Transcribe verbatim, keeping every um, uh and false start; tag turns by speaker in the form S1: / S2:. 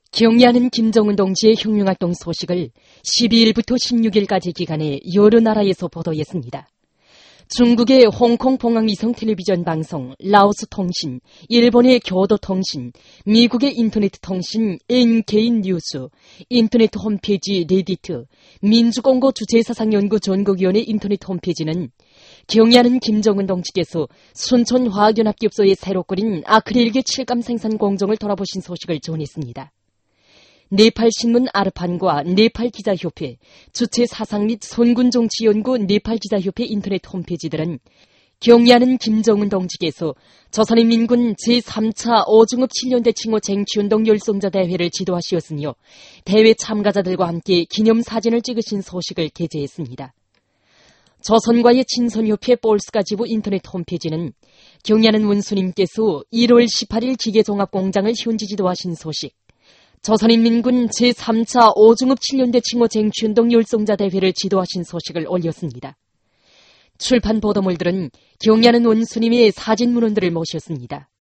S1: 경의하는 김정은 동지의 혁명활동 소식을 십이일부터 십육일까지 기간에 여러 나라에서 보도했습니다. 중국의 홍콩 봉황위성 텔레비전 방송 라오스 통신, 일본의 교도통신, 미국의 인터넷 통신 엔케이 뉴스, 인터넷 홈페이지 레디트, 민주공고 주체사상연구 전국위원회 인터넷 홈페이지는 경의하는 김정은 동지께서 순천화학연합기업소에 새로 꾸린 아크릴계 칠감 생산 공정을 돌아보신 소식을 전했습니다. 네팔 신문 아르판과 네팔 기자협회, 주체 사상 및 선군정치연구 네팔 기자협회 인터넷 홈페이지들은 경의하는 김정은 동지께서 조선인민군 제삼차 오중읍 칠년대 칭호 쟁취운동 열성자 대회를 지도하시었으며 대회 참가자들과 함께 기념사진을 찍으신 소식을 게재했습니다. 조선과의 친선협회 볼스가 지부 인터넷 홈페이지는 경의하는 원수님께서 일월 십팔일 기계종합공장을 현지 지도하신 소식, 조선인민군 제삼차 오중읍 칠년대 칭호 쟁취운동 열성자 대회를 지도하신 소식을 올렸습니다. 출판 보도물들은 경의하는 원수님의 사진 문헌들을 모셨습니다.